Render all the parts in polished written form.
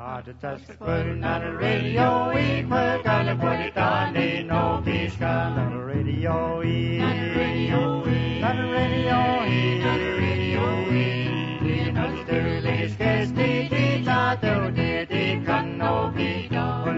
Not a radio, we put on the body down, they know peace, not a radio, not a radio, not a radio, not a radio, not a sterling, scarce the data, though they can no be done.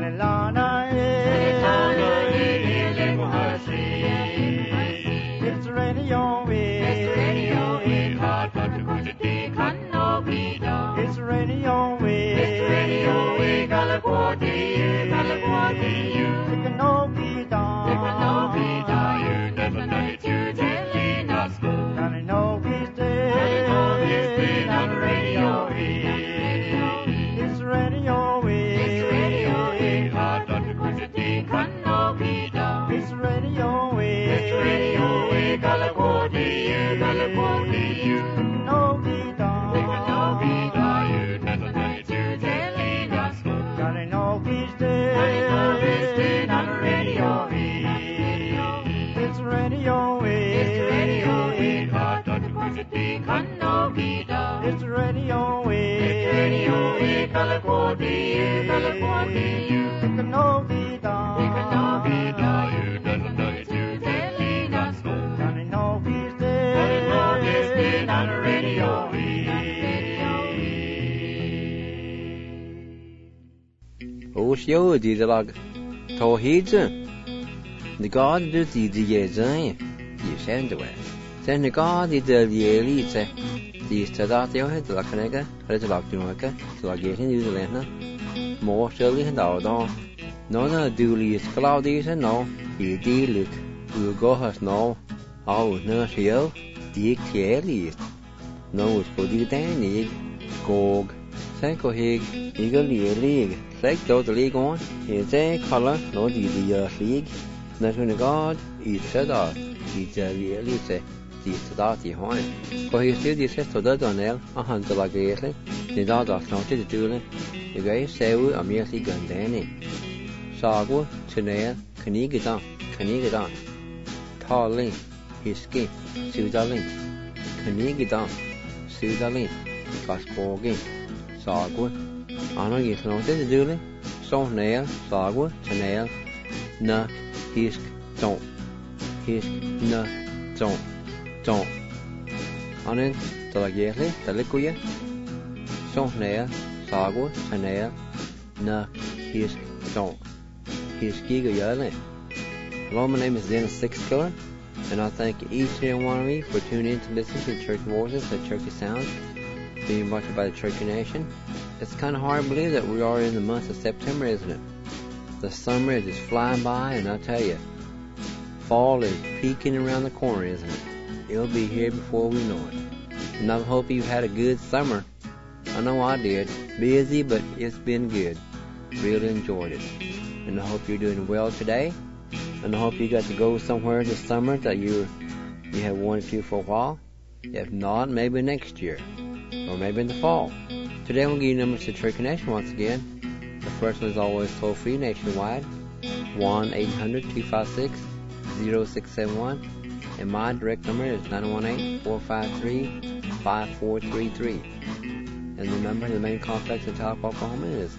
It's radio, it's radio, hard but the good they can no be done. It's radio, it's radio, California, California, you can no be done. It can no be done, you never know it, you telling us good. And I know he's dead, I know he's dead on the radio. It's radio, it's radio, hard but the good they can no be done. It's radio, California, California, you can no be done. It can no be done, you never know it, you telling us good. And I know he's dead, I know he's dead on the radio. It's radio, it's radio, hard but the good they can no be done. It's radio, California, California, you can no be done. It can no be done, you never know it, you telling us good. And I know he's dead, I know he's dead on the radio. Osio di lag to hidze. The God do the yezen. You send away. Then the God did the elite. The stadatio had la canega, red la tunica, to la getting New Zealand. More surely and out on. No, duly is cloudy and no. You deal look. We'll go has no. Oh, no, shield. Dick Kelly. No, it's for the Danny. Gog. Sanko Hig. Eagle League. Like the league on. It's a color. No, the league. Not when the God is set out. It's a really say. The stati hoi. For he still this to the Donnell, a hunter like the the dog of not to do it. The guy say we are merely gun danny. Sagu, Chanel, Canigidon, Tarling, his skin, Sudalin, Canigidon, Sudalin, Gascorgin, Sagu, Anna is not to do it. So nail, Sagu, Chanel, na, his don't, his na, don't. Anen talagerli talikuya sonhnea sagu chanea na his don't his giga yale. Hello, my name is Dennis Sixkiller, and I thank each and every one of you for tuning in to listen to Church Voices, the Turkey Sounds, being brought to you by the Turkey Nation. It's kind of hard to believe that we are in the month of September, isn't it? The summer is just flying by, and I tell you, fall is peeking around the corner, isn't it? It'll be here before we know it. And I hope you've had a good summer. I know I did. Busy, but it's been good. Really enjoyed it. And I hope you're doing well today. And I hope you got to go somewhere this summer that you have wanted to for a while. If not, maybe next year. Or maybe in the fall. Today I'm going to give you numbers to Turkey Nation once again. The first one is always toll free nationwide. 1-800-256-0671. And my direct number is 918-453-5433. And the number in the main complex in Tahlequah, Oklahoma is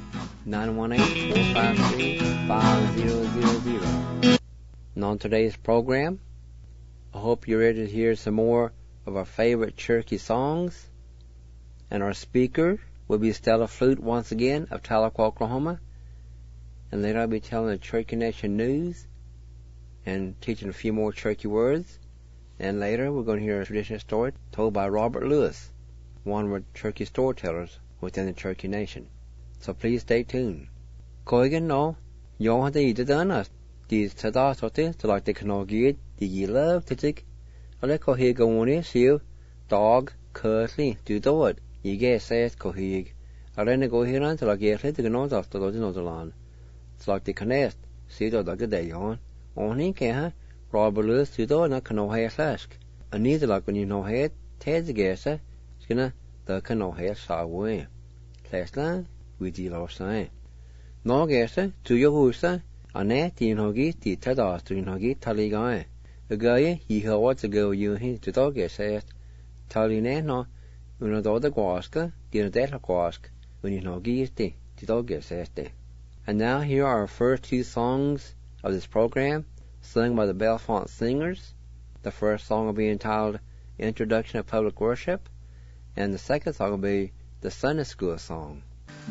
918-453-5000. And on today's program, I hope you're ready to hear some more of our favorite Cherokee songs. And our speaker will be Stella Flute once again of Tahlequah, Oklahoma. And later I'll be telling the Cherokee Nation news and teaching a few more Cherokee words. And later, we're going to hear a traditional story told by Robert Lewis, one of the Cherokee storytellers within the Cherokee Nation. So please stay tuned. Koigan no, yo had the done us. These tada sote, to like the canogid, the ye love titic. I let Kohig go on is you, dog, curtly, do do it. Ye get says Kohig. I let go here until I get it to the north of the land. It's like the canest, see the like the day on. Only can Robert Lewis to do na cano hair flask. And neither like when you know head, Ted's a guesser, skinner, the cano hair saw away. Last line, we deal our sign. No guesser, to your hoosa, and that you know get the tadas to you know get tally guy. The guy, he heard what's a go you hint to dog says, tally no, when a daughter guaska, dear that a guask, when you know get the And now here are our first two songs of this program, sung by the Bellefonte Singers. The first song will be entitled Introduction of Public Worship, and the second song will be the Sunday School song.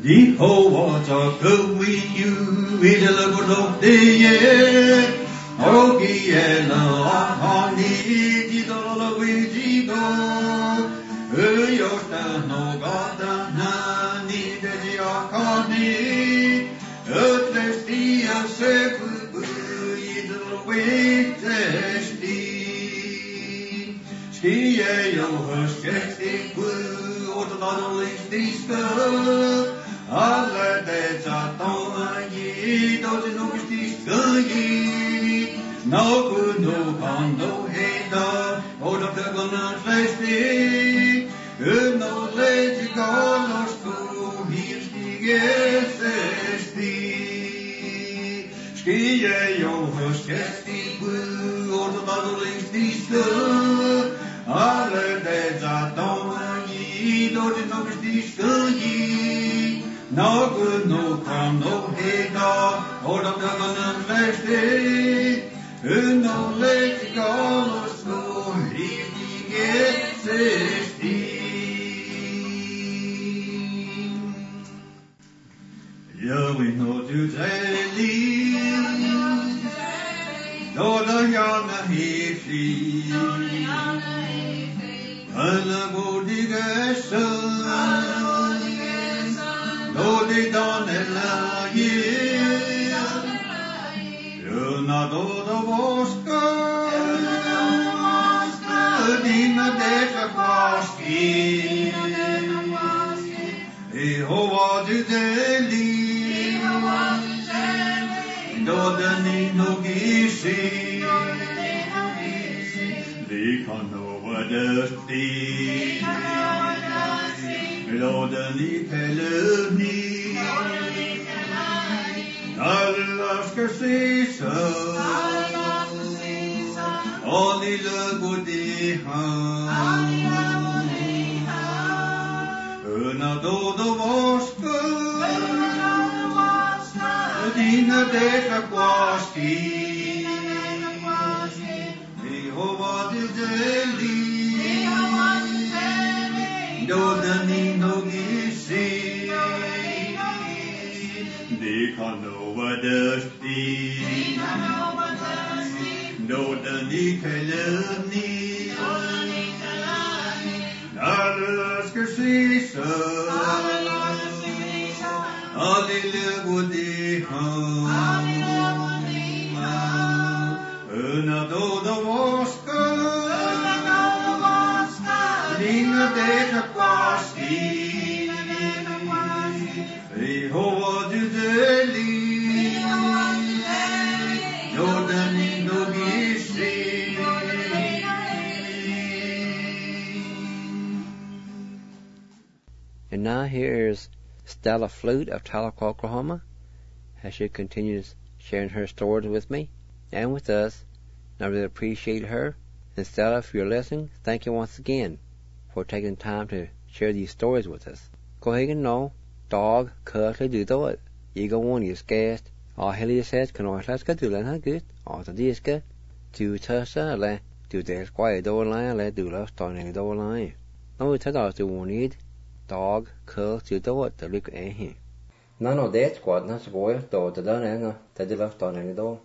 And now here's Stella Flute of Tahlequah, Oklahoma, as she continues sharing her stories with me and with us. And I really appreciate her. And Stella, if you're listening, thank you once again for taking time to share these stories with us. Go ahead and know, dog, curly do it. You go on, you're scared. All Hilly says, can I let's go to learn how good. All the days go. To Tessa, le, to the quiet door line, let do love starting door line. No, it's all the one need. Dog, curl, to do it, the look at him. None of that squad, not a boy, though the done anger, that the love starting the door.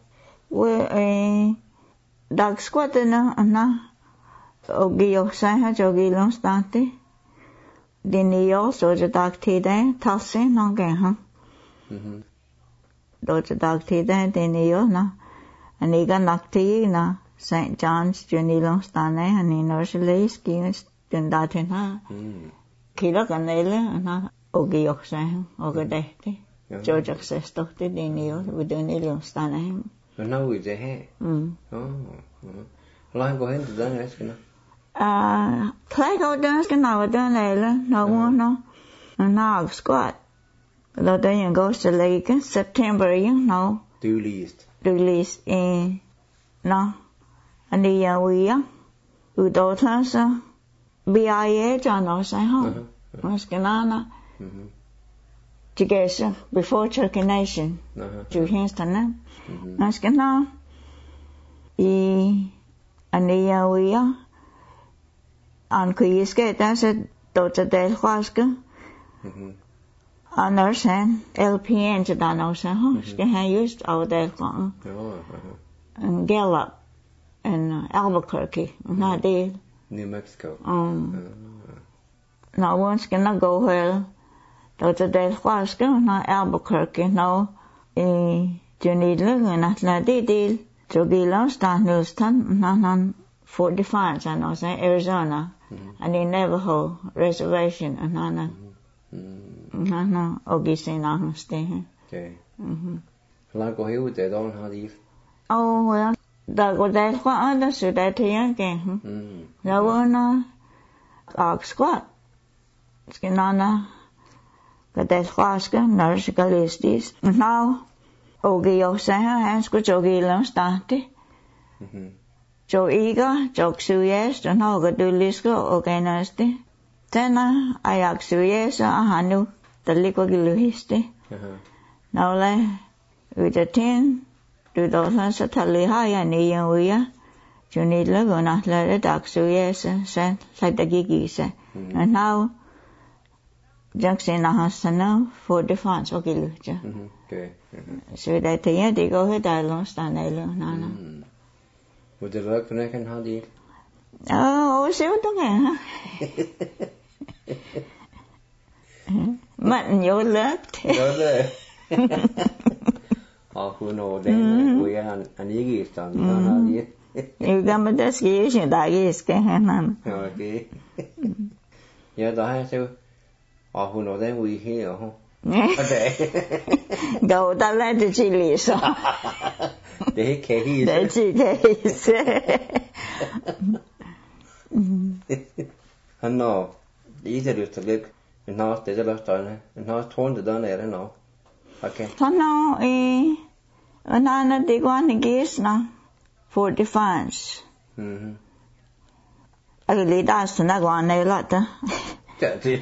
Well, dog squad, na, Ogio Saha, Jogi Lonstante. Then he also the dog tea there, tossing, no game, huh? Dodge the dog tea there, then he na. And he got knocked tea na St. John's, Johnny Longstane, and he knows the lace, Guinness, then that in her. Kila Canela, and Ogio Saha, Ogadete. George access doctor, then he with the Longstane. But now with the hair. Oh. Well, I'm going to done it, you know. Play go dance can now done no one no no squat. The day you go to lake September you know. Do least in no. And the we who daughters BIA John or say home. Was ganana. together before Cherokee Nation. Chủ hiến thằng nó. Nó cái nó anh ấy ơi anh cứ cái ta sẽ tổ chức đại khóa cái anh ở sen LPN cho ta nói sao cái hay use ở đại khóa in Gallup in Albuquerque not there New Mexico now once cái nó go here tổ chức đại khóa cái nó Albuquerque nó you need look at là đi cho ghi lắm stan Houston nó 45 I know say Arizona and in Navajo reservation and no ogi say na stay okay la go hiu de don ha di oh well da go da kwa da su da the ya ke la wo na squat skinana ga da kwa ska nurse ga listis now ogi yo say ha sku jogi lam stati cho iga cho suyes cho no ga du lisko organiste tena ayak suyes hanu taliko giluhiste now le utatin du dosan sa thali haya ni ya cho ni la gona la dak suyes sen sa dagigi se and now Jackson hasana for defense ogilu ja okay so that they go ahead I lost an elo nana would the work connection how di oh siêu tốt hả mạnh nhiều lớp who know then we an yigi stand how di you got me this year you da is cái hả okay yeah da ha so who know then we here okay go ta lên thì chỉ lý sao để cái để chỉ cái han no ý được thực lực nó để cho nó toàn nó thốn được đó này đó nó okay han no nó đi qua những cái nó for defense ai lý đã xin nó qua này là đó chả gì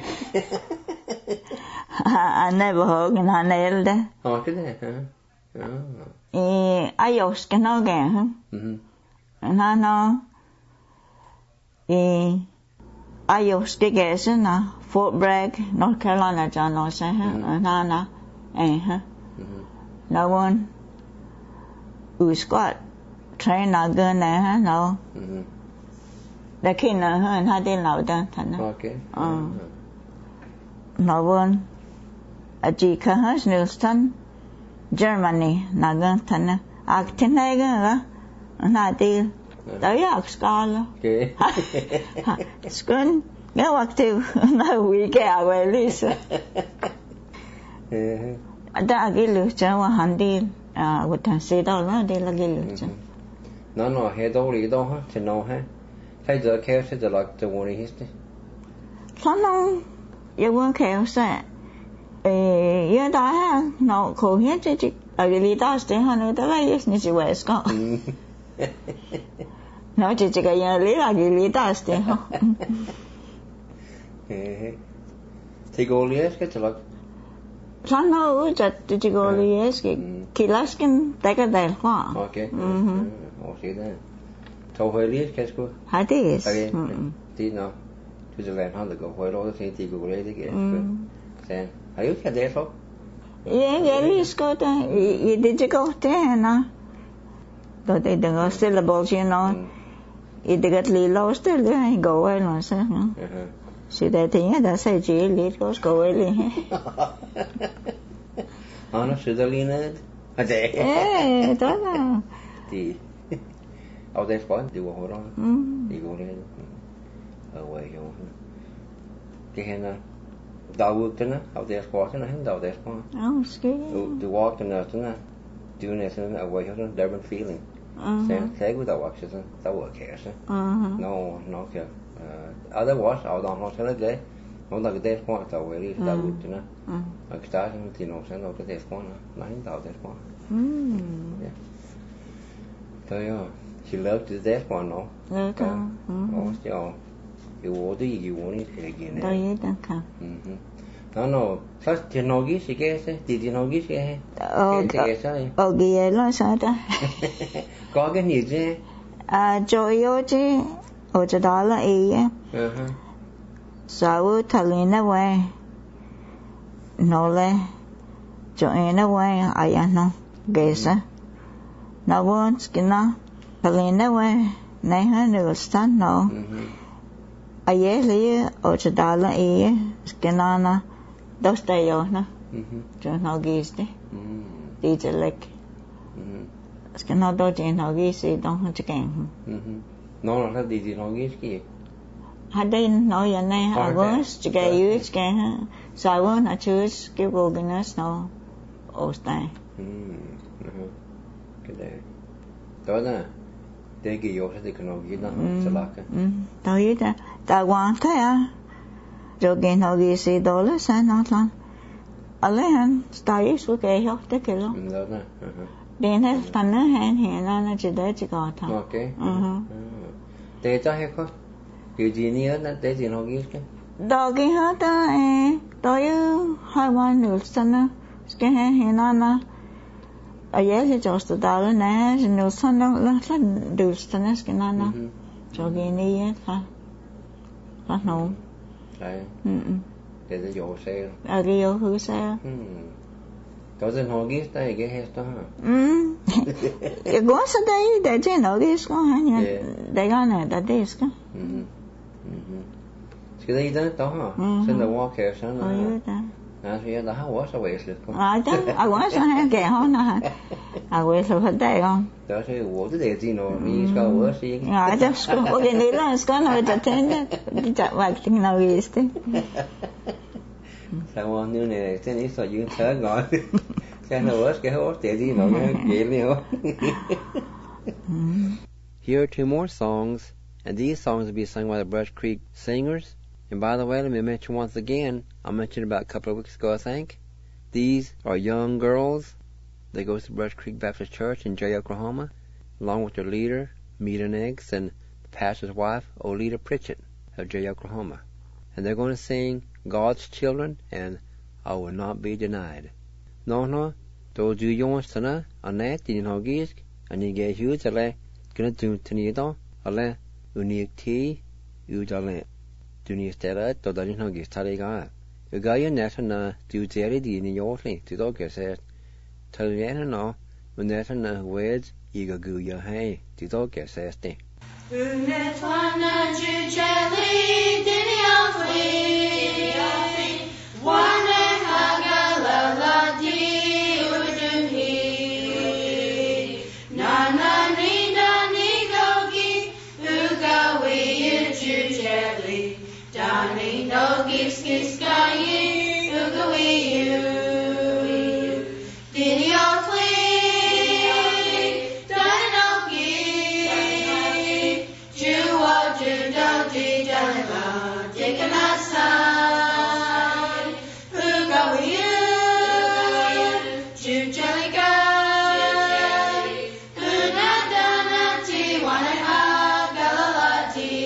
I never heard in an elde. Okay then. Ayos cái nó kìa. Nó ayos cái kìa na Fort Bragg, North Carolina cho nó sẽ nó no one squat train na gần này no. Để khi nào hơn hai tên lão đó thành. Okay. No one Aji kahas Houston, Germany, nagan thana. Aktinega, nadi. Dayak skala. Okay. Skun, go active. No, we get away, Lisa. Da gilu, Jawa Handil, what I said all that, de la gilu. No, head all you don't to know her. Say the care said the like the warning history. So, you won't care, say. Yeah, that no cool here. I really does the honey the way is Nisi West got. No, Chica, you really does the. Take all the yes, get to look. Son, no, just did you go the yes, Kilaskin, take a day. Okay. I'll see that. So, where is Casco? How this? Did not to the land how to go where all the things you go ready again. Then. Are you there for? Yeah, let's go there. Did you go there, no? Though they don't go syllables, you know. You get low still, I go away, no, sir. See that thing, that's a jail, it goes go away. Anna, Sutherland? Eh, don't know. Oh, that's fine, they will hold on. You go there. Away, you know. Gehenna. Đào bước thế nào, học đẹp quá thế nào, hết đào đẹp quá. Oh, scary. The walk and thế nào, doing it thế nào, away from different feeling. Thế của đào walk thế nào, đào walk thế nào. No, kìa. Otherwise, out on hotel thế đấy, không đào đẹp quá, đào away đi, đào bước thế nào. Cái đó thì nó sẽ đào đẹp quá, nó hết đào đẹp quá. Thôi à, she loved the đẹp quá nó. Oh, so. You want to you want it again. Đó vậy đó cả. No, first tinogi sikese, di tinogi sikese. Ogie lo sao ta? Có cái gì chứ? Cho yo chứ, ở chỗ đó là ý á. Sao thằng nó về, nó lên, cho nó về, ai ăn nó, ghê sao? Nó vẫn cái nó, thằng nó về, này hết được sao nó? Ai lấy ở chỗ đó là ý á, cái nó dos tayo na. Cho nó ghi đấy. Đi chơi lek. Cái nó đôi trên nó ghi gì đó hết chừng. Nó là đi nó ghi cái gì? Hai đây nói vậy này, August chỉ cái yếu chỉ cái ha. Sau đó nó chơi cái wilderness nó ostai. Cái đấy. Đó là để cái yếu thì cái nó ghi nó sẽ là cái. Đó vậy ta. Ta quan thế à? Rồi cái nó ghi gì đó là sao nó làm? Allen stay số cái học thế cái đó. Đó nè. Đến hết phần nó hẹn nó chỉ để chỉ có thôi. Ok. Để cho hay không? Điều gì nữa là để gì nó ghi cái? Đó cái hết đó đó hai quan nữa sana cái hẹn nó ở dưới thì cho số đó là nè nữa sana là được sana cái nó cho cái này ha. Nó nấu. Đấy. Để cho dỗ xe. Cái dỗ hư xe. Có dân họ ghi tay cái hết đó hả? Có sao đây để trên nó ghi có hả nhỉ? Để cái này đã để cái. Cái gì đó hả? Xin là walk here sao nó? Thì đã hóa sao vậy được không? Chứ, hóa sao hay kẻ hả nó hả? Vậy sao phải đây không? Đó thì hóa cái gì gì nó mi sao hóa gì? Chứ, cái này là cái nóจะเทนเนี่ยจะว่าที่เราวิสต์ Sao mà như này trên ít sao dương thở gọi cái nó hóa cái hóa để gì nó vậy liệu? Here are two more songs, and these songs will be sung by the Brush Creek Singers. And by the way, let me mention once again, I mentioned about a couple of weeks ago, I think. These are young girls. They go to Brush Creek Baptist Church in Jay, Oklahoma, along with their leader, Meta Nix, and the pastor's wife, Olita Pritchett of Jay, Oklahoma. And they're going to sing God's Children and I Will Not Be Denied. No, those you young sana, anet, in hogisk, and you get huge, gonna do tonido, unique tea, udale. Dunia stella to da no gis taliga. The guy net na do jelly di in yorli to dog said. Tell you no, when that na words you go your hay to dog says thing. Unet wana ju jelly dini wane haga la la di uduhi. Na ni gogi ugawi ju jelly. Dani no gifts sky ugawi dini dani no gi juwa juda di dalima dekanasa ugawi jujalika unadana ti wanaha galalati.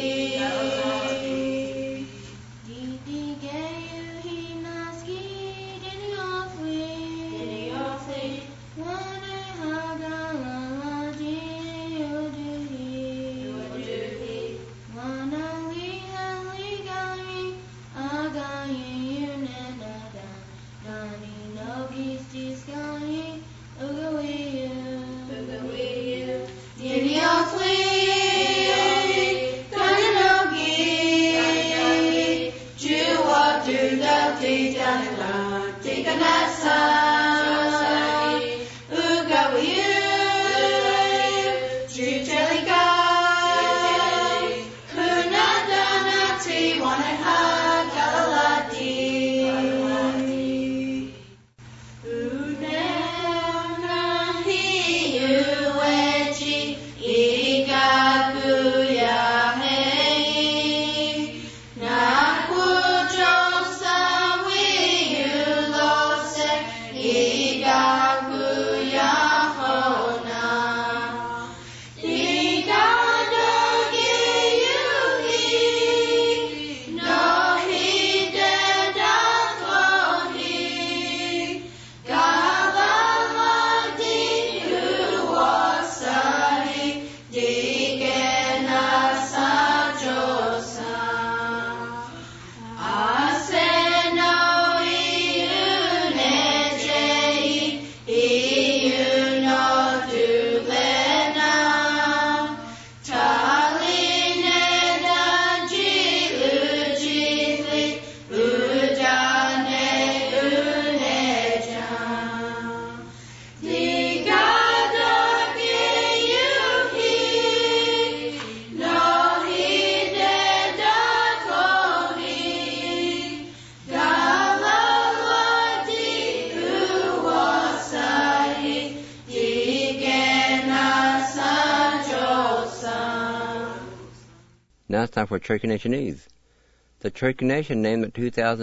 time for Cherokee Nation News. The Cherokee Nation named the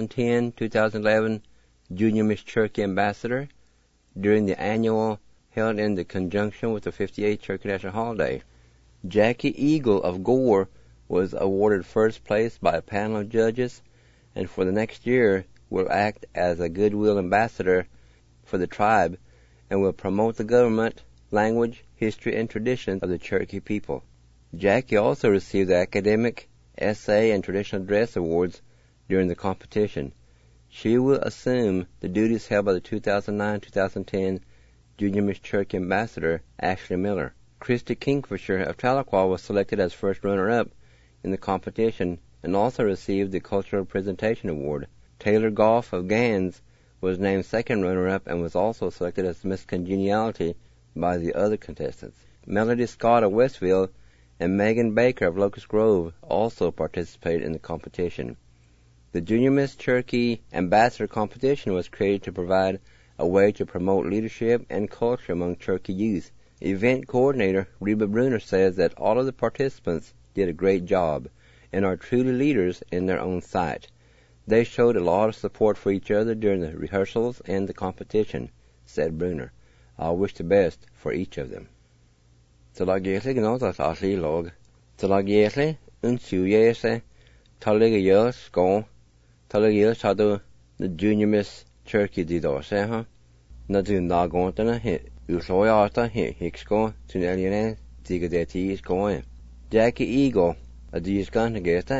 2010-2011 Junior Miss Cherokee Ambassador during the annual held in the conjunction with the 58th Cherokee National Holiday. Jackie Eagle of Gore was awarded first place by a panel of judges, and for the next year will act as a goodwill ambassador for the tribe and will promote the government, language, history, and traditions of the Cherokee people. Jackie also received the academic, essay, and traditional dress awards during the competition. She will assume the duties held by the 2009-2010 Junior Miss Cherokee Ambassador Ashley Miller. Christy Kingfisher of Tahlequah was selected as first runner-up in the competition and also received the Cultural Presentation Award. Taylor Goff of Gans was named second runner-up and was also selected as Miss Congeniality by the other contestants. Melody Scott of Westville and Megan Baker of Locust Grove also participated in the competition. The Junior Miss Cherokee Ambassador competition was created to provide a way to promote leadership and culture among Cherokee youth. Event coordinator Reba Bruner says that all of the participants did a great job and are truly leaders in their own sight. They showed a lot of support for each other during the rehearsals and the competition, said Bruner. I wish the best for each of them. Talagétli gnótas aslí log. Talagétli unsúyése taligéil scón taligéil shadu the Junior Miss Cherokee didose ha. Na du nagóntana hit uslóyáta hit hickscón tuneliane digadeti scón. Jackie Eagle a dísgan nagéta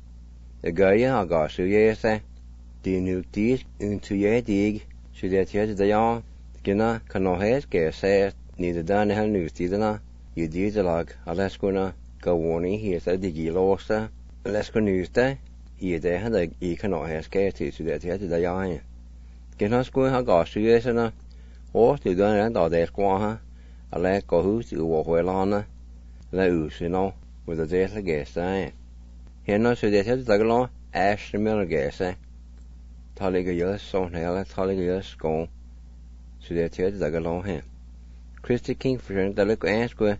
a gaya agásúyése dinútís unsúyé dig sudetia dayan gina canóhes gése nída danahel nústidana Yudídalag a lescuna gawoni hies a digilósta lescunusta iadéhan a icanóhes géti sudetia dayan. Ginascún a gásúyésana óstú danan dádéscuáha a le gohús uwóhuelana le úsinó with a détla gésa. Hena sudetia dagalón Ashley Miller gésa. Taligayus sonhela taligayus scón sudetia dagalón he. Christy Kingfisher dalig ansqua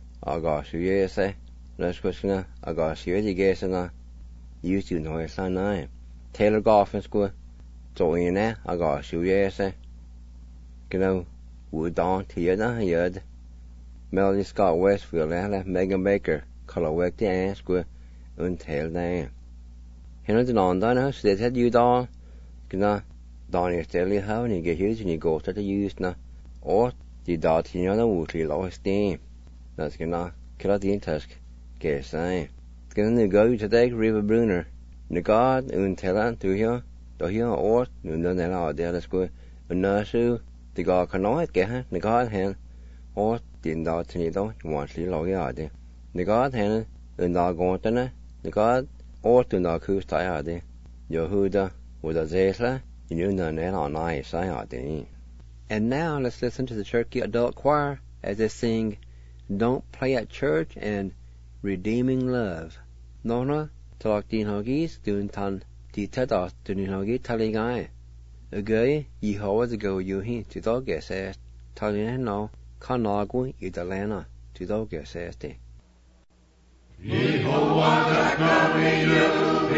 agásúyése lescuisna agásúyé gésana yústú nóisana. Taylor Goffensqua Zoine agásúyése gná wúdán tíadna yad. Melody Scott Westfield le Megan Baker colawecti ansqua untail na. Hena denandana sudetia yúdán gná Donnie Stelly havni gehús ni góta ta yúsna ó di dátína na wútli lóhistí. Nas gná kiladín tusk gésa. Gná nu gaú tadag Reba Bruner na gád untail túhio dohio ó nu na adélascu unnásu di gá canóid geha na gád hen ó din dátíni dó wántli lógiáde. Na gád hen unná góntana na gád ó tú ná cústáiáde. Yohuda with a zétla And now let's listen to the Cherokee Adult Choir as they sing Don't Play at Church and Redeeming Love. Nona talk din hogis dun tan di tadas dun hogi taligai. Agay Yehovah the go yuhi to doges est talina no kanagu idalena to doges este. Yehovah the go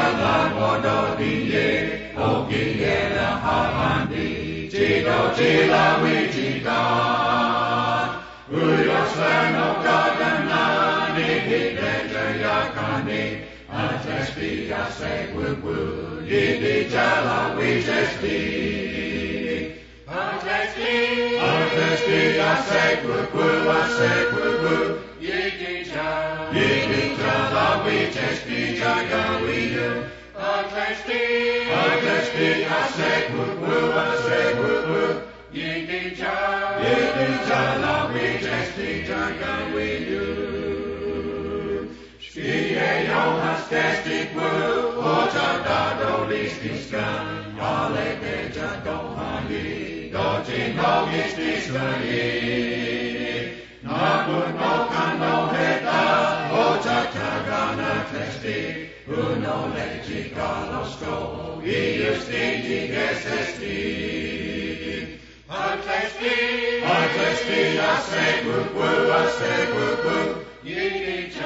you Ogiyela Havandi, Chido Chila Wichika, Uyoslan of Gadana, Niki Pleasure Yakani, Atesti Yasek Wubu, Yidi Chala Wichesti, Atesti Yasek Wubu, Yidi Chala Wichesti Jagawiyu. Atesti, asek wubu, yidi chala, wichesti jagawiyu. Shkiye yohas testik wu, ocha dado listiskan, ale deja dohani, dojin hogistiskan. Nabun no kano heta, ocha tagana testi. Uno leggi calosco, ius digi gesesti. Atesti, asek wubu, yidi cha.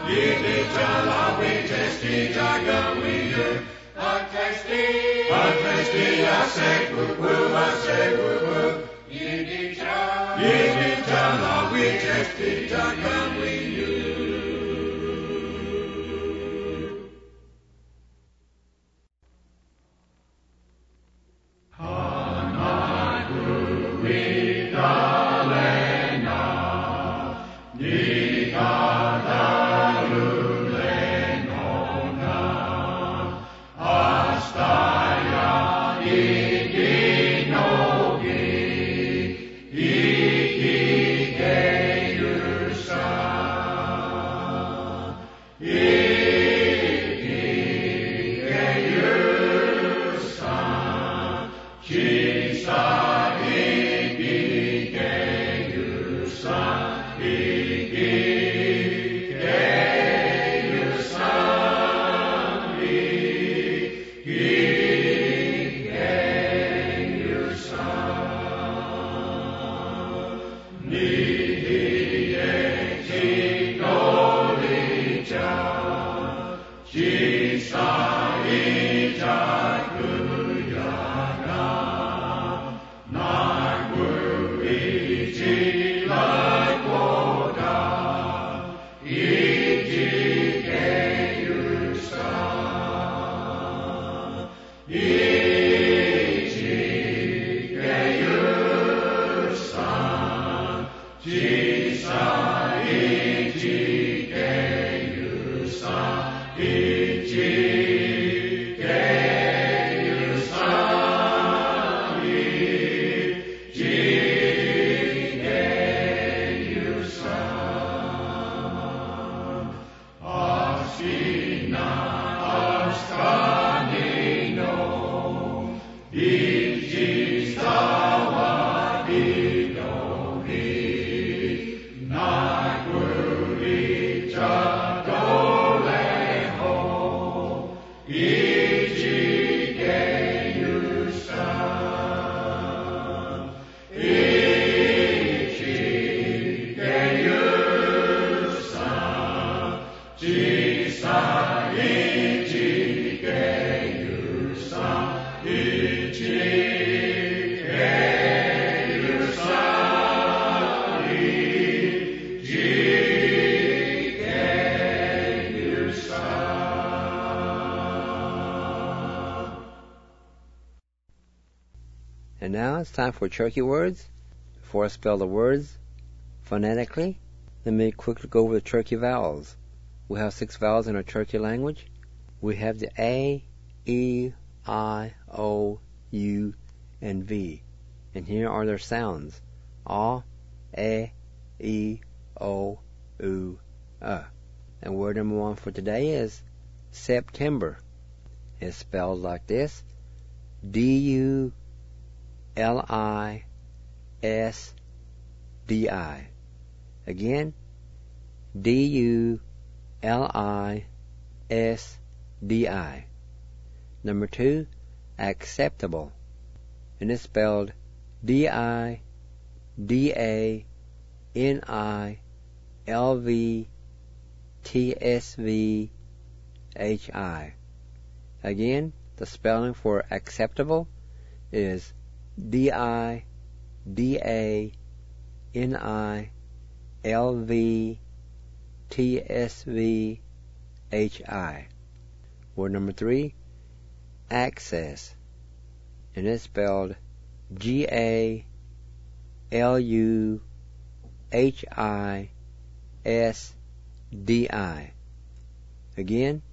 And now it's time for Cherokee words. Before I spell the words phonetically, let me quickly go over the Cherokee vowels. We have 6 vowels in our Cherokee language. We have the A, E, I, O, U, and V. And here are their sounds. A, E, O, U, And word number 1 for today is September. It's spelled like this: D-U-L-I-S-D-I. Again, D-U-L-I-S-D-I. Number 2, acceptable. And it's spelled D-I-D-A-N-I-L-V-T-S-V-H-I. Again, the spelling for acceptable is D-I-D-A-N-I-L-V-T-S-V-H-I. Word number 3, access. And it's spelled G-A-L-U-H-I-S-D-I. Again,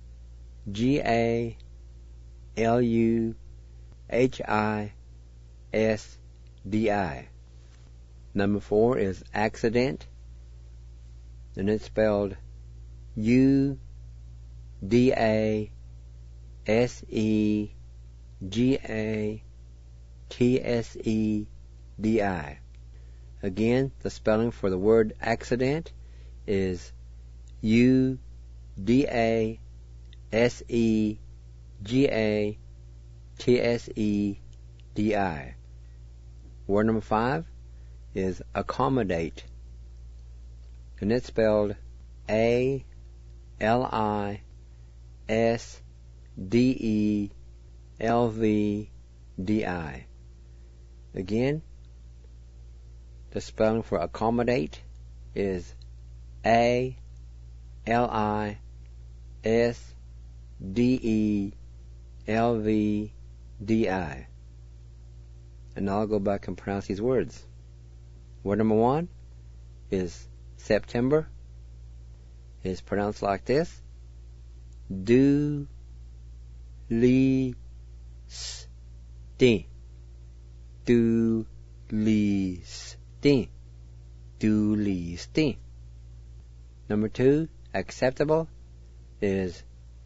G-A-L-U-H-I-S-D-I. Number 4 is accident, and it's spelled U-D-A-S-E-G-A-T-S-E-D-I. Again, the spelling for the word accident is U-D-A-S-E-G-A-T-S-E-D-I. Word number 5 is accommodate, and it's spelled A-C-C-O-M-M-O-D-A-T-E. L-I-S-D-E-L-V-D-I. Again, the spelling for accommodate is A-L-I-S-D-E-L-V-D-I. And I'll go back and pronounce these words. Word number 1 is September. Is pronounced like this. Do-li-sti. Do-li-sti. Do-li-sti. Number 2, acceptable, is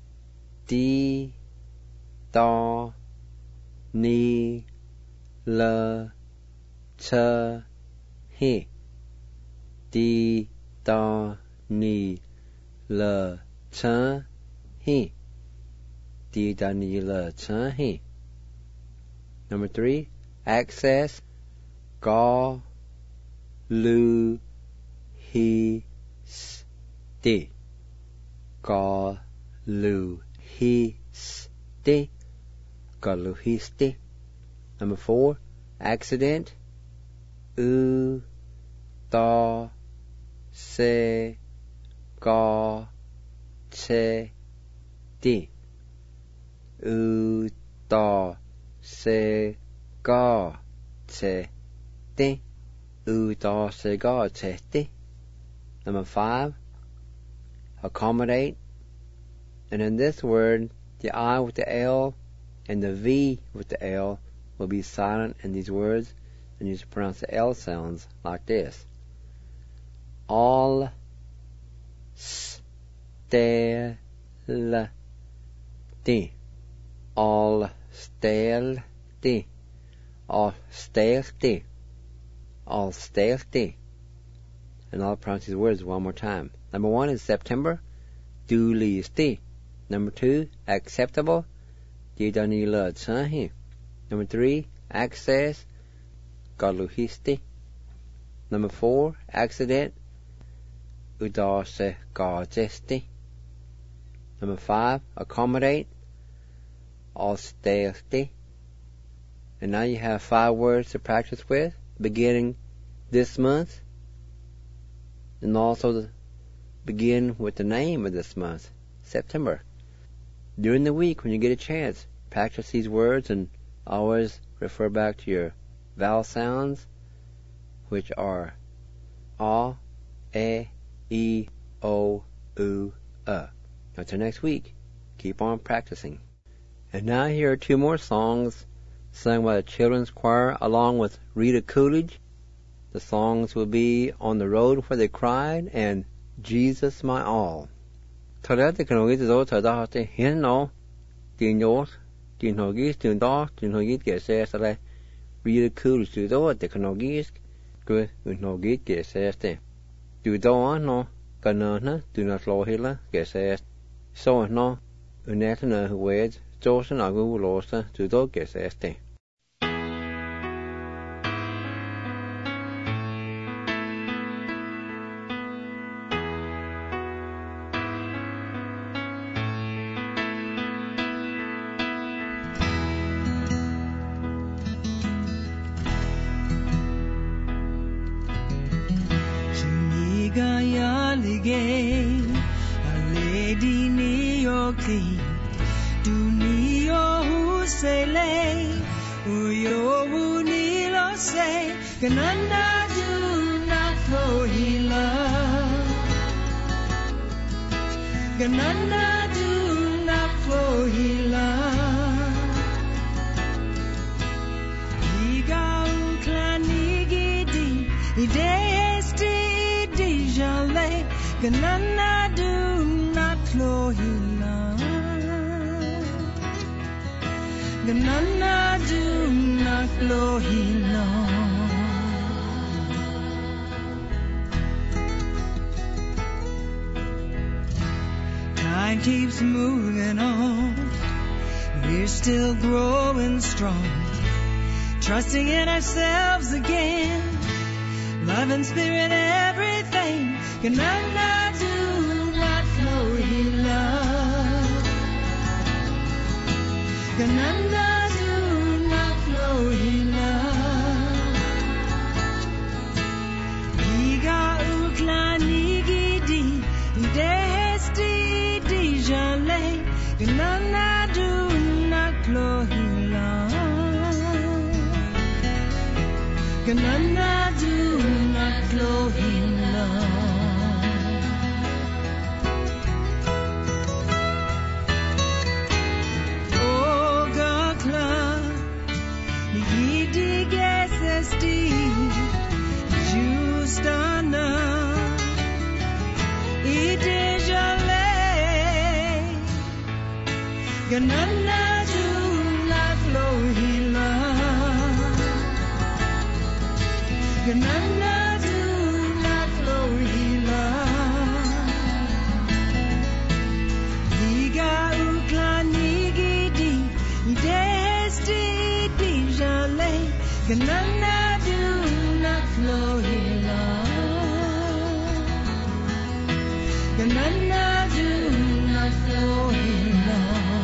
Di-da-ni-la-cha-hi. Di-da-ni-la-cha-hi. Di-da-ni-la-cha-hi. Number 3, access, Ga-lu-hi-sti. Ga-lu-hi-sti. Ga-lu-hi-sti. Number 4, accident, U-da-se-ga-che-ti. U-da-se-ga-che-ti. U-da-se-ga-che-ti. Number 5, accommodate. And in this word, the I with the L and the V with the L will be silent in these words, and you should pronounce the L sounds like this. All stelti. All stelti. All stelti. All stelti. And I'll pronounce these words one more time. Number 1 is September. Du-li-sti. Number 2, acceptable. Di-da-ni-la-cha-hi. Number 3, access. Ga-lu-hi-sti. Number 4, accident. U-da-se-ga-che-ti. Number 5, accommodate. All-sti. And now you have 5 words to practice with, beginning this month, and also begin with the name of this month, September. During the week, when you get a chance, practice these words and always refer back to your vowel sounds, which are A, E, I, O, U, E. Until next week, keep on practicing. And now here are 2 more songs sung by the children's choir along with Rita Coolidge. The songs will be On the Road Where They Cried and Jesus My All. Thật ra thì cái nội dung đó thời đó thì hiến nó tiền nhốt tiền hồi ghi tiền đó tiền hồi ghi kể xe sau đây Rita Coolidge từ đó thì cái nội dung cái nội ghi kể xe thế từ đó nó cái nó từ nó lo hết là kể xe sau nó ở nét nó huế cho nó cái lo sa từ đó kể xe thế. Ganana do not know he love. Ganana do not know he love. He gone clani gidi, he desti di jale. Ganana do not know he love. Ganana do not know he love. Time keeps moving on. We're still growing strong, trusting in ourselves again. Love and spirit, everything. Can I not do not know he Ganana do not flow hila. Iga ukla nigidi desti dijale. Ganana do not flow hila. Ganana do not flow hila. Justana, idejale, ganana do not flow hila, ganana do not flow hila, liga ukla nigidi, desti dijale, ganana do not flow hila. Ganana do not flow hila.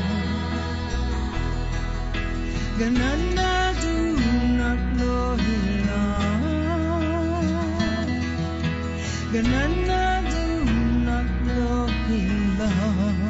Ganana do not flow hila. Ganana do not flow hila.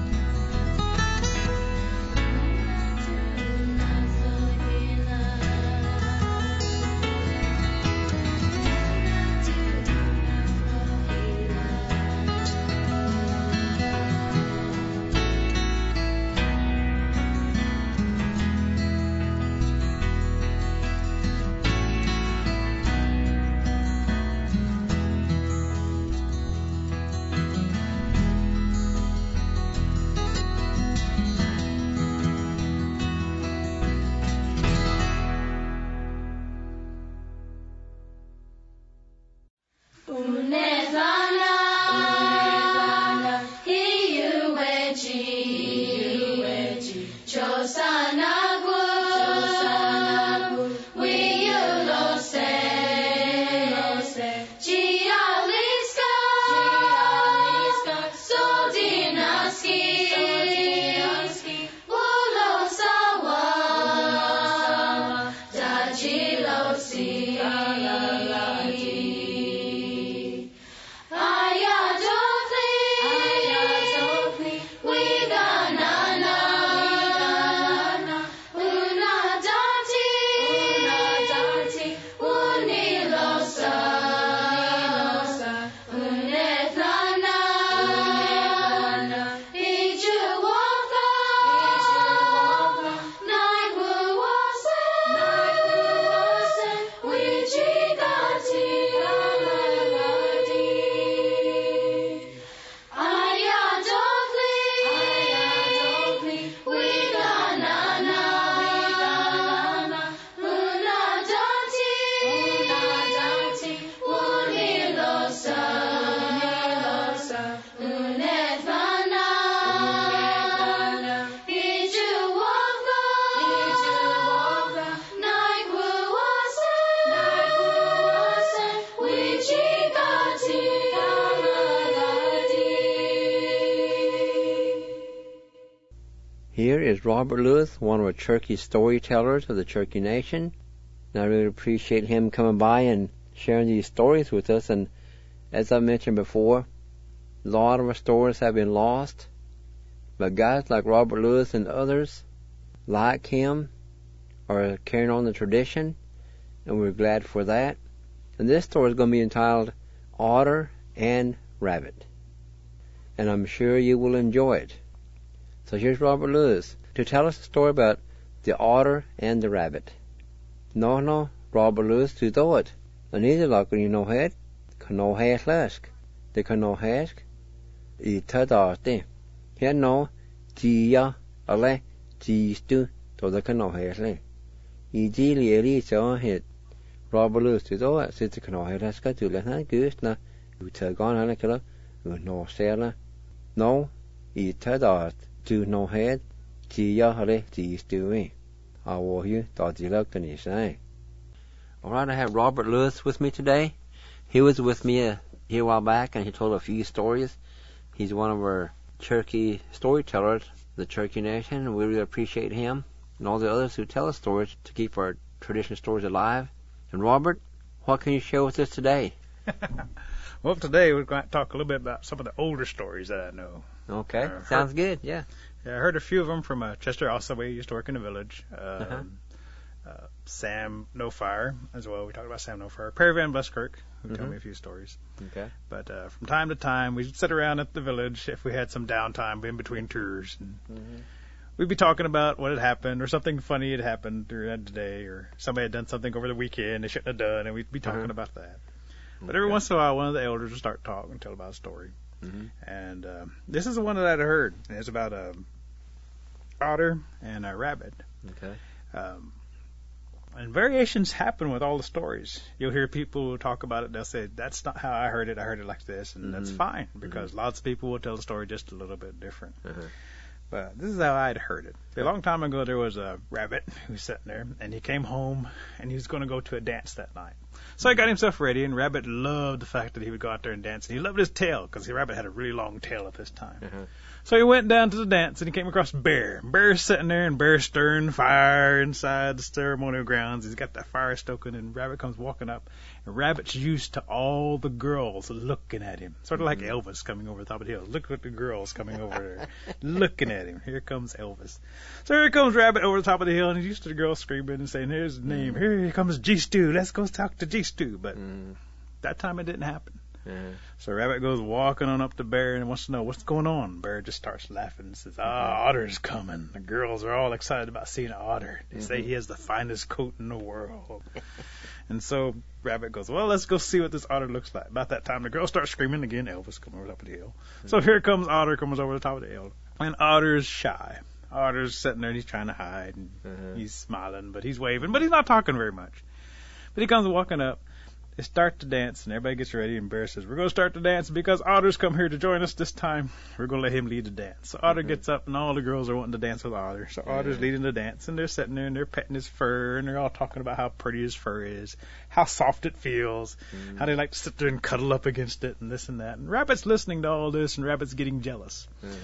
Here is Robert Lewis, one of our Cherokee storytellers of the Cherokee Nation. And I really appreciate him coming by and sharing these stories with us. And as I mentioned before, a lot of our stories have been lost. But guys like Robert Lewis and others like him are carrying on the tradition, and we're glad for that. And this story is going to be entitled Otter and Rabbit. And I'm sure you will enjoy it. So here's Robert Lewis to tell us a story about the otter and the rabbit. No, Robert Lewis to do it. And either like when you know it, can no hash lask. They can no hash. I tadarte. Here no, tia, ale, tistu, to the can no hash le. I dearly eli so hit. Robert Lewis to do it, since the can no hash lask to let her goose na, you tag on a killer, no sailor. No, I tadarte. Do no head, tia hale, tis doing. I will you, thought you looked and you say. Alright, I have Robert Lewis with me today. He was with me here a while back and he told a few stories. He's one of our Cherokee storytellers the Cherokee Nation, and we really appreciate him and all the others who tell us stories to keep our traditional stories alive. And Robert, what can you share with us today? Well, today we're going to talk a little bit about some of the older stories that I know. Okay, sounds good, yeah. Yeah, I heard a few of them from Chester Osaway, used to work in the village. Sam No Fire as well. We talked about Sam No Fire. Perry Van Buskirk, who told me a few stories. Okay. But from time to time, we'd sit around at the village if we had some downtime in between tours. And we'd be talking about what had happened, or something funny had happened during the day, or somebody had done something over the weekend they shouldn't have done, and we'd be talking about that. But every once in a while, one of the elders would start talking and tell about a story. And this is the one that I'd heard. It's about a otter and a rabbit. Okay. And variations happen with all the stories. You'll hear people talk about it. They'll say, that's not how I heard it. I heard it like this. And that's fine, because lots of people will tell the story just a little bit different. But this is how I'd heard it. A long time ago, there was a rabbit who was sitting there, and he came home, and he was going to go to a dance that night. So he got himself ready, and Rabbit loved the fact that he would go out there and dance. And he loved his tail, because the rabbit had a really long tail at this time. So he went down to the dance, and he came across Bear. Bear's sitting there, and Bear's stirring fire inside the ceremonial grounds. He's got that fire stoking, and Rabbit comes walking up. And Rabbit's used to all the girls looking at him, sort of like Elvis coming over the top of the hill. Look at the girls coming over there, looking at him. Here comes Elvis. So here comes Rabbit over the top of the hill, and he's used to the girls screaming and saying, here's his name. Here comes G-Stew. Let's go talk to G-Stew. But that time it didn't happen. So Rabbit goes walking on up to Bear and wants to know what's going on. Bear just starts laughing and says, Otter's coming. The girls are all excited about seeing an otter. They say he has the finest coat in the world. And so Rabbit goes, well, let's go see what this otter looks like. About that time, the girls start screaming again. Elvis coming over the top of the hill. So here comes Otter, comes over the top of the hill. And Otter's shy. Otter's sitting there and he's trying to hide. And he's smiling, but he's waving, but he's not talking very much. But he comes walking up. They start to dance, and everybody gets ready, and Bear says, we're going to start the dance because Otter's come here to join us this time. We're going to let him lead the dance. So Otter gets up, and all the girls are wanting to dance with Otter. So Otter's leading the dance, and they're sitting there, and they're petting his fur, and they're all talking about how pretty his fur is, how soft it feels, how they like to sit there and cuddle up against it, and this and that. And Rabbit's listening to all this, and Rabbit's getting jealous.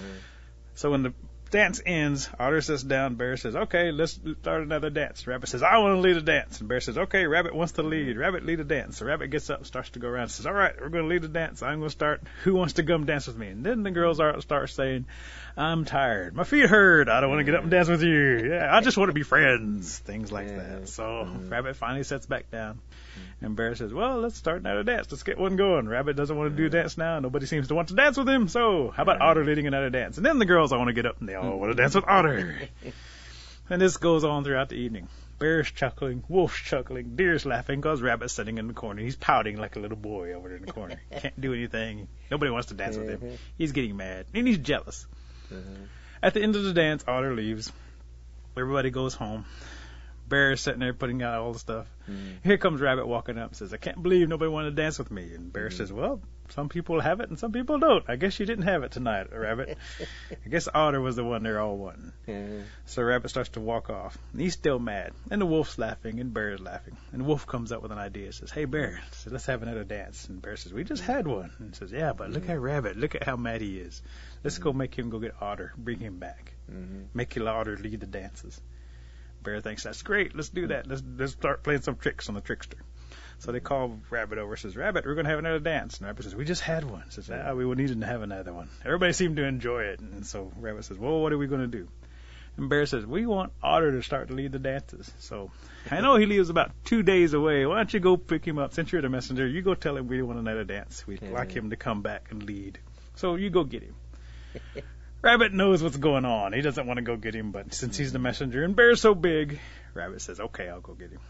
So when the dance ends, Otter sits down, Bear says, okay, let's start another dance. Rabbit says, I want to lead a dance. And Bear says, okay, Rabbit wants to lead. Rabbit lead a dance. So Rabbit gets up and starts to go around and says, all right, we're going to lead a dance. I'm going to start. Who wants to come dance with me? And then the girls start saying, I'm tired. My feet hurt. I don't want to get up and dance with you. Yeah, I just want to be friends. Things like that. So Rabbit finally sits back down. And Bear says, well, let's start another dance. Let's get one going. Rabbit doesn't want to do a dance now. Nobody seems to want to dance with him. So how about Otter leading another dance? And then the girls all want to get up and they all want to dance with Otter. And this goes on throughout the evening. Bear's chuckling, Wolf's chuckling, Deer's laughing because Rabbit's sitting in the corner. He's pouting like a little boy over there in the corner. Can't do anything. Nobody wants to dance with him. He's getting mad. And he's jealous. At the end of the dance, Otter leaves. Everybody goes home. Bear is sitting there putting out all the stuff. Here comes Rabbit walking up and says, I can't believe nobody wanted to dance with me. And Bear says, well, some people have it and some people don't. I guess you didn't have it tonight, Rabbit. I guess Otter was the one they're all wanting. So Rabbit starts to walk off. And he's still mad. And the Wolf's laughing and Bear's laughing. And the Wolf comes up with an idea. Says, hey, Bear, let's have another dance. And Bear says, we just had one. And says, yeah, but look at Rabbit. Look at how mad he is. Let's go make him go get Otter. Bring him back. Make Otter lead the dances. Bear thinks that's great. Let's do that. Let's start playing some tricks on the trickster. So they call Rabbit over. Says, Rabbit, we're going to have another dance. And Rabbit says, we just had one. Says, we needed to have another one. Everybody seemed to enjoy it. And so Rabbit says, well, what are we going to do? And Bear says, we want Otter to start to lead the dances. So I know he lives about 2 days away. Why don't you go pick him up? Since you're the messenger, you go tell him we want another dance. We'd like him to come back and lead. So you go get him. Rabbit knows what's going on. He doesn't want to go get him, but since he's the messenger and Bear's so big, Rabbit says, okay, I'll go get him.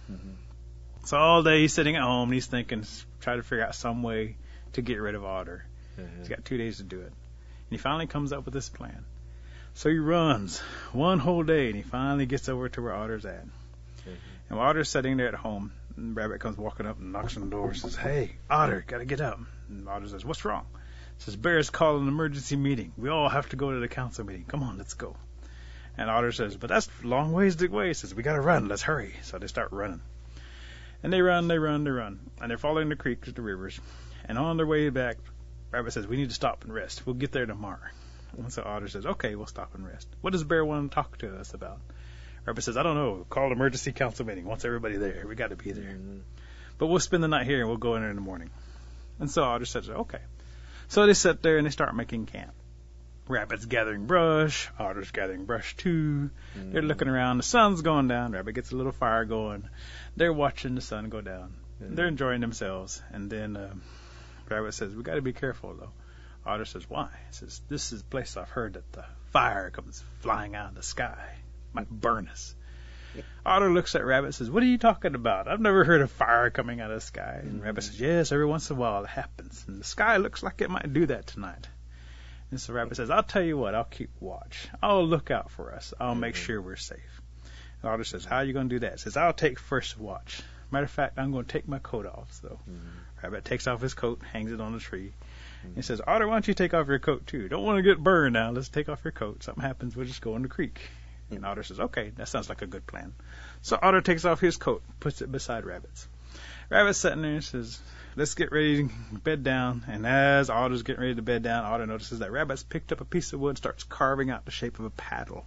So all day he's sitting at home and he's thinking, try to figure out some way to get rid of Otter. He's got 2 days to do it. And he finally comes up with this plan. So he runs one whole day and he finally gets over to where Otter's at. And while Otter's sitting there at home, and Rabbit comes walking up and knocks on the door and says, hey, Otter, gotta get up. And Otter says, what's wrong? Says, Bear's calling an emergency meeting. We all have to go to the council meeting. Come on, let's go. And Otter says, but that's a long ways away. He says, we got to run. Let's hurry. So they start running. And they run. And they're following the creeks, the rivers. And on their way back, Rabbit says, we need to stop and rest. We'll get there tomorrow. And so Otter says, okay, we'll stop and rest. What does Bear want to talk to us about? Rabbit says, I don't know. Call an emergency council meeting. Wants everybody there. We got to be there. But we'll spend the night here and we'll go in there in the morning. And so Otter says, okay. So they sit there and they start making camp. Rabbit's gathering brush. Otter's gathering brush too. They're looking around. The sun's going down. Rabbit gets a little fire going. They're watching the sun go down. They're enjoying themselves. And then Rabbit says, we got to be careful though. Otter says, why? He says, this is a place I've heard that the fire comes flying out of the sky. Might burn us. Otter looks at Rabbit and says, what are you talking about? I've never heard of fire coming out of the sky. And Rabbit says, yes, every once in a while it happens. And the sky looks like it might do that tonight. And so Rabbit says, I'll tell you what, I'll keep watch. I'll look out for us. I'll make sure we're safe. And Otter says, how are you going to do that? He says, I'll take first watch. Matter of fact, I'm going to take my coat off. So Rabbit takes off his coat, hangs it on the tree. He says, Otter, why don't you take off your coat too? Don't want to get burned now. Let's take off your coat. Something happens, we'll just go in the creek. And Otter says, okay, that sounds like a good plan. So Otter takes off his coat, puts it beside Rabbit's. Rabbit's sitting there and says, let's get ready to bed down. And as Otter's getting ready to bed down, Otter notices that Rabbit's picked up a piece of wood and starts carving out the shape of a paddle.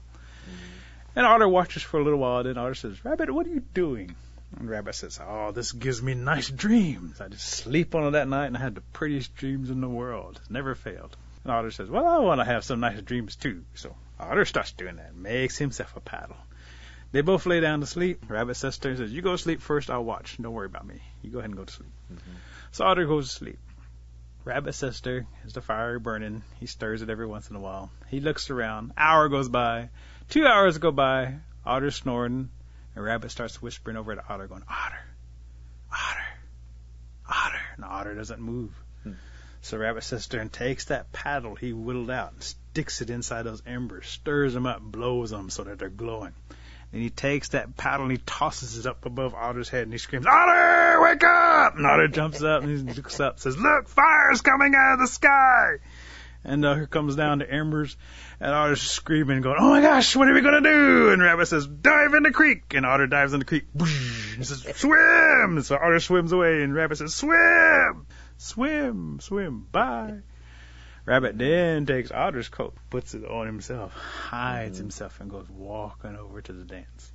And Otter watches for a little while. Then Otter says, Rabbit, what are you doing? And Rabbit says, oh, this gives me nice dreams. I just sleep on it that night and I had the prettiest dreams in the world. It's never failed. And Otter says, well, I want to have some nice dreams too. So Otter starts doing that, makes himself a paddle. They both lay down to sleep. Rabbit says to her, says, you go to sleep first, I'll watch. Don't worry about me. You go ahead and go to sleep. So Otter goes to sleep. Rabbit says to her, is the fire burning? He stirs it every once in a while. He looks around. Hour goes by. 2 hours go by. Otter's snoring. And Rabbit starts whispering over to Otter, going, Otter, Otter, Otter. And Otter doesn't move. So Rabbit says to her and takes that paddle he whittled out and sticks it inside those embers, stirs them up, blows them so that they're glowing. Then he takes that paddle and he tosses it up above Otter's head and he screams, Otter, wake up! And Otter jumps up and he looks up and says, look, fire's coming out of the sky! And here comes down the embers, and Otter's screaming, going, oh my gosh, what are we going to do? And Rabbit says, dive in the creek. And Otter dives in the creek. He says, swim! And so Otter swims away, and Rabbit says, swim! Swim, swim, bye. Rabbit then takes Otter's coat, puts it on himself, hides himself, and goes walking over to the dance.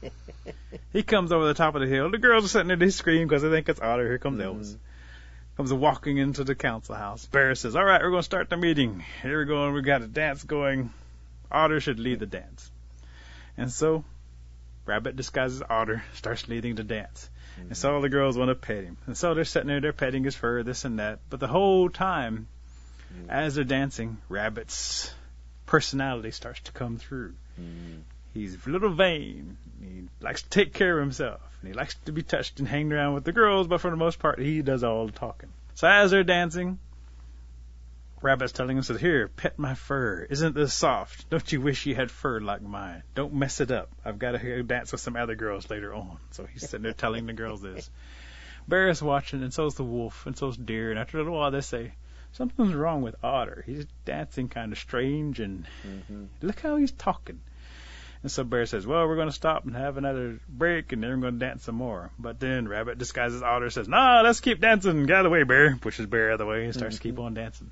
He comes over the top of the hill. The girls are sitting there, they scream because they think it's Otter. Here comes Elvis. Comes walking into the council house. Bear says, all right, we're going to start the meeting. Here we go, and we got a dance going. Otter should lead the dance. And so Rabbit disguises Otter, starts leading the dance. And so all the girls want to pet him. And so they're sitting there, they're petting his fur, this and that. But the whole time, as they're dancing, Rabbit's personality starts to come through. He's a little vain. He likes to take care of himself. And he likes to be touched and hang around with the girls, but for the most part, he does all the talking. So as they're dancing, Rabbit's telling him, says, here, pet my fur. Isn't this soft? Don't you wish you had fur like mine? Don't mess it up. I've got to go dance with some other girls later on. So he's sitting there telling the girls this. Bear is watching, and so's the wolf, and so's Deer. And after a little while, they say, something's wrong with Otter. He's dancing kind of strange, and look how he's talking. And so Bear says, well, we're going to stop and have another break, and then we're going to dance some more. But then Rabbit disguises Otter, says, nah, let's keep dancing. Get out of the way, Bear. Pushes Bear out of the way and starts to keep on dancing.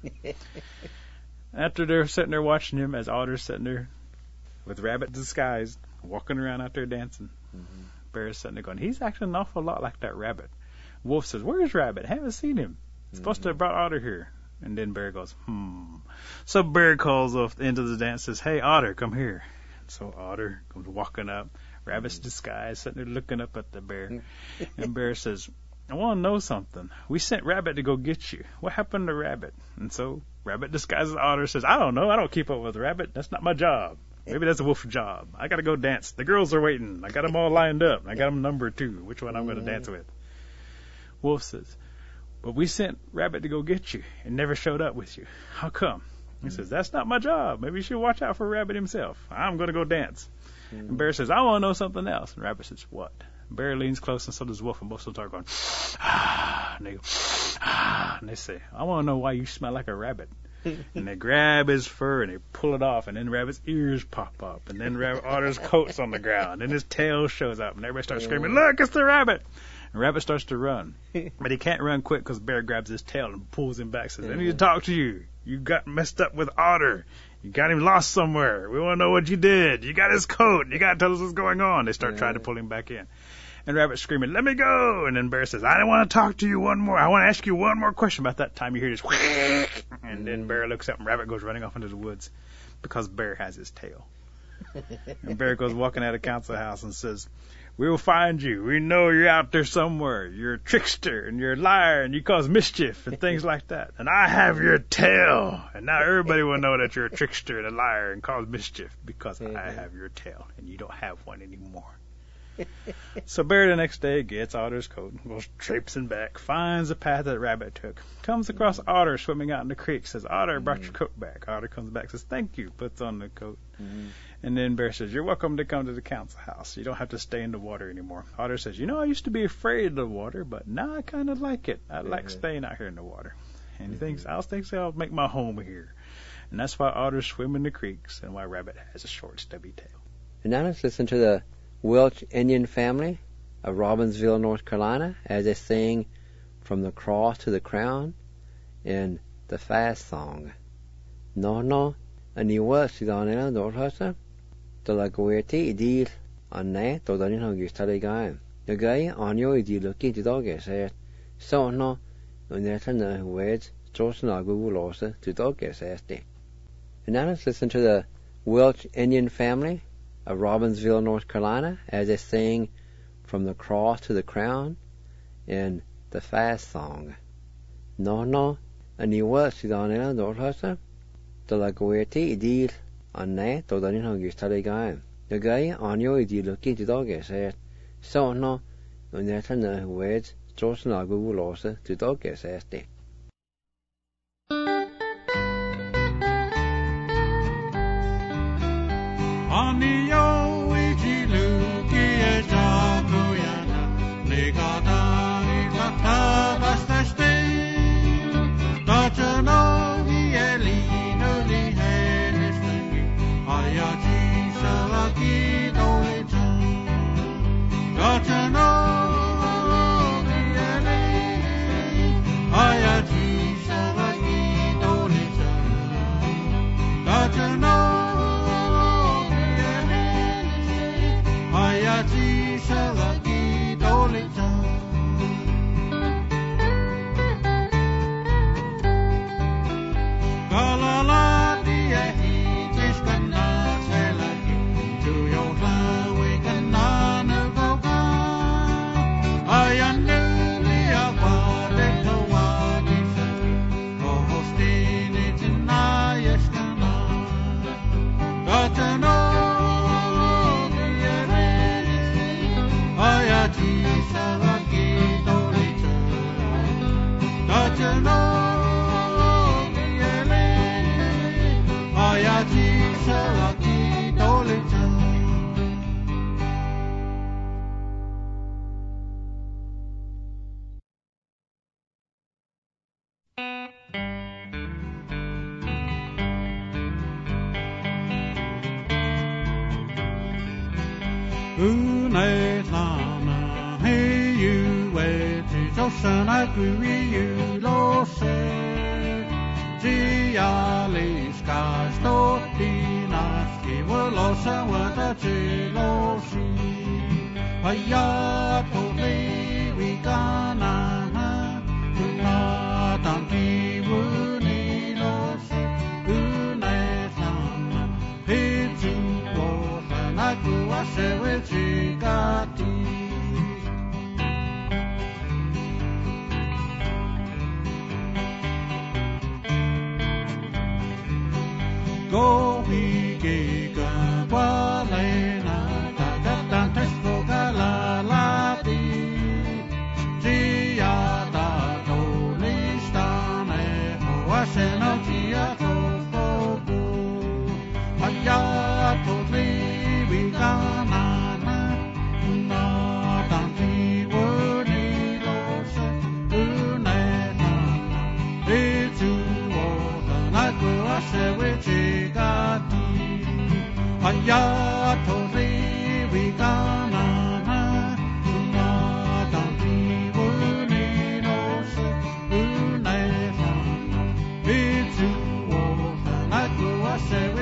After they're sitting there watching him, as Otter's sitting there with Rabbit disguised, walking around out there dancing, Bear's sitting there going, he's acting an awful lot like that Rabbit. Wolf says, where's Rabbit? Haven't seen him. Supposed to have brought Otter here. And then Bear goes, So Bear calls off the end of the dance, says, hey, Otter, come here. So Otter comes walking up, Rabbit's disguised, sitting there looking up at the Bear. And Bear says, I want to know something. We sent Rabbit to go get you. What happened to Rabbit? And so Rabbit disguises Otter, says, I don't know. I don't keep up with Rabbit. That's not my job. Maybe that's a wolf job. I got to go dance. The girls are waiting. I got them all lined up. I got them numbered too, which one I'm going to dance with. Wolf says, but we sent Rabbit to go get you and never showed up with you. How come? He says, that's not my job. Maybe you should watch out for Rabbit himself. I'm going to go dance. And Bear says, I want to know something else. And Rabbit says, what? Bear leans close, and so does Wolf, and both of them start going, and they go, and they say, I want to know why you smell like a rabbit. And they grab his fur, and they pull it off, and then Rabbit's ears pop up, and then Otter's coat's on the ground, and his tail shows up, and everybody starts screaming, look, it's the Rabbit. And Rabbit starts to run, but he can't run quick because Bear grabs his tail and pulls him back, says, I need to talk to you. You got messed up with Otter. You got him lost somewhere. We want to know what you did. You got his coat. You got to tell us what's going on. They start trying to pull him back in. And Rabbit's screaming, let me go. And then Bear says, I don't want to talk to you one more. I want to ask you one more question. About that time you hear this. And then Bear looks up and Rabbit goes running off into the woods because Bear has his tail. And Bear goes walking out of council house and says, we will find you. We know you're out there somewhere. You're a trickster and you're a liar and you cause mischief and things like that. And I have your tail. And now everybody will know that you're a trickster and a liar and cause mischief because I have your tail and you don't have one anymore. So Bear the next day gets Otter's coat, goes traipsing back, finds the path that Rabbit took, comes across Otter swimming out in the creek, says, Otter, I brought your coat back. Otter comes back, says, thank you, puts on the coat. And then Bear says, you're welcome to come to the council house. You don't have to stay in the water anymore. Otter says, I used to be afraid of the water, but now I kind of like it. I like staying out here in the water. And he thinks, I'll make my home here. And that's why Otters swim in the creeks and why Rabbit has a short, stubby tail. And now let's listen to the Welch Indian family of Robbinsville, North Carolina, as they sing From the Cross to the Crown in the Fast Song. No, aniwa sidanela dorhasa, de la guerti idil anne, dodanin hongis taligaim. The guy on your idil looking to dog said, so no, unetana words, Josna Gugulosa to dog says. And now let's listen to the Welch Indian family of Robbinsville, North Carolina, as they sing From the Cross to the Crown in the Fast Song. No, aniwa sidanela dorhasa, de la guerti idil anne, dodanin hongis taligaim. The guy on your idil looking to dog said, so no, unetana words, Josna Gugulosa to dog says. Anio ijiluki e jagoyana, legata ilata basteste, dachano hielino li henestangi, ayaji salaki doeja, dachano hielini, ayaji salaki doeja, dachano salaki dolita galala dia hitis kana selaki to your we kana nagoga ayanu lia pare tawadi hostini tinayas kana gatano salaki dolita, dachano yele, ayaji salaki dolita. I agree with you, Lord, say, Gialis, guys, don't be nice, give a loss and what a jealousy. I totally we gonna not until we need us. It's you, and I grew a savage, go he giga walena da dantes vogala lati dia da dolistane oasena dia tofu aya totally we gana na danti woni los unena itu na go asewe Aya totally we gonna na danti wuni no se unai it's you na go ase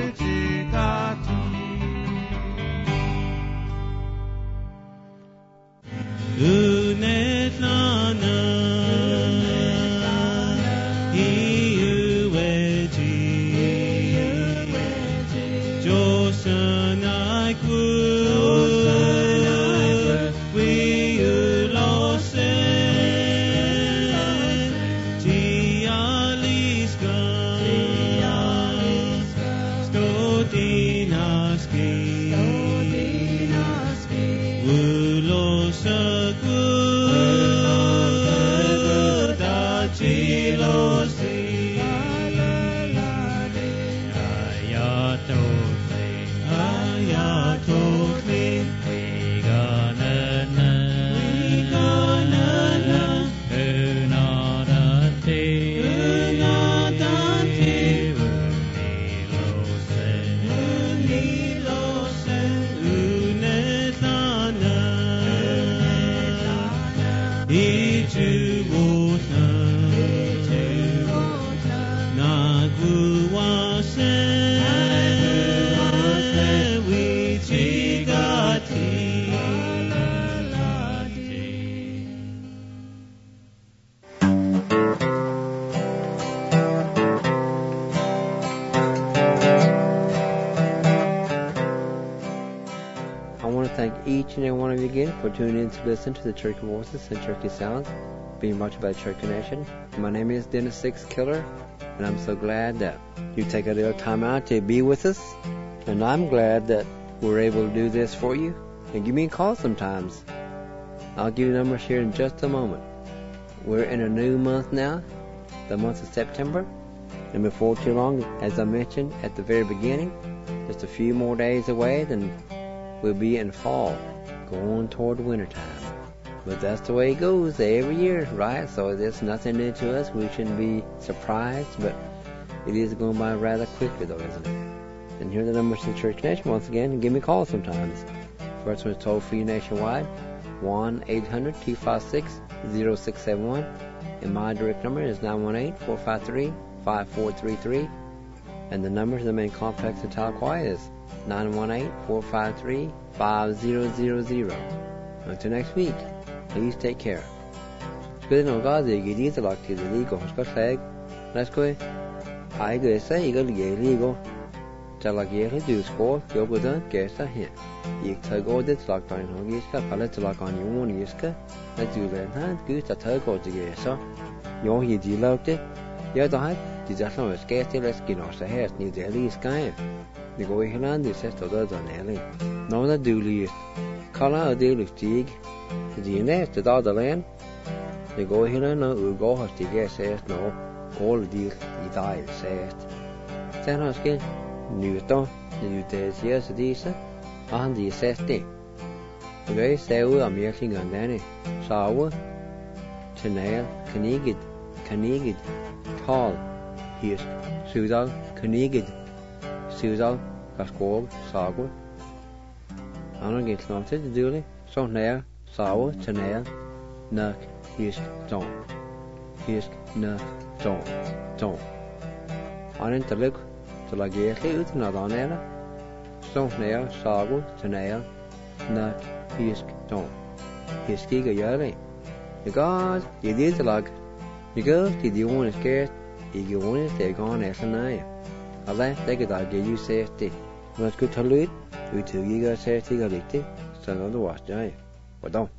Each and every one of you again for tuning in to listen to the Cherokee Voices and Cherokee Sounds being brought to you by the Cherokee Nation. My name is Dennis Six Killer, and I'm so glad that you take a little time out to be with us. And I'm glad that we're able to do this for you. And give me a call sometimes. I'll give you numbers here in just a moment. We're in a new month now, the month of September. And before too long, as I mentioned at the very beginning, just a few more days away, then we'll be in fall, going toward wintertime. But that's the way it goes every year, right? So there's nothing new to us. We shouldn't be surprised, but it is going by rather quickly, though, isn't it? And here are the numbers to the Church Nation once again. And give me a call sometimes. First one is toll-free nationwide, 1-800-256-0671. And my direct number is 918-453-5433. And the number to the main complex in Tahlequah is 918-453-5000. Until next week, please take care. Let's go. I go say you go. Tell a girl do score, go with a guess a hit. You tug all this lock on Hogiska, palette lock on your own Yiska. Let's do that hand, good to tug all together. So, you're here, do you love it? The other hand, the Jasmine was scarce till let's get off the hair, New Delhi sky. The go here and this is to the Nelly. No, that do leave. Color a deal of jig. The nest, the other land. The go here and no, go has to guess, says no. All the deal, he died, says. Then I skin. Newton, the days years decent, and the safety. The very sale of milking and Danny, sour, Chanel, Canigid, tall, his, Sudal, Canigid, Sudal, Cascorb, Sago. I don't get slanted to do it, so now, sour, Chanel, Nuck, Hisk, Don, Hisk, Nuck, Don. I didn't look. Så la gæslig ut til nadanere, stånd nære, sago, ternære, nak, hisk, don. Hisk ikke gjør det. Det går, det er det til lag. Det går, det er de ordene skært, ikke ordene, det er gående efter nøje. Og det er ikke der, det er jo sæt det. Når man skulle tage lød, vi tog ikke at sæt det ikke rigtigt, så når du var støj. Hvordan?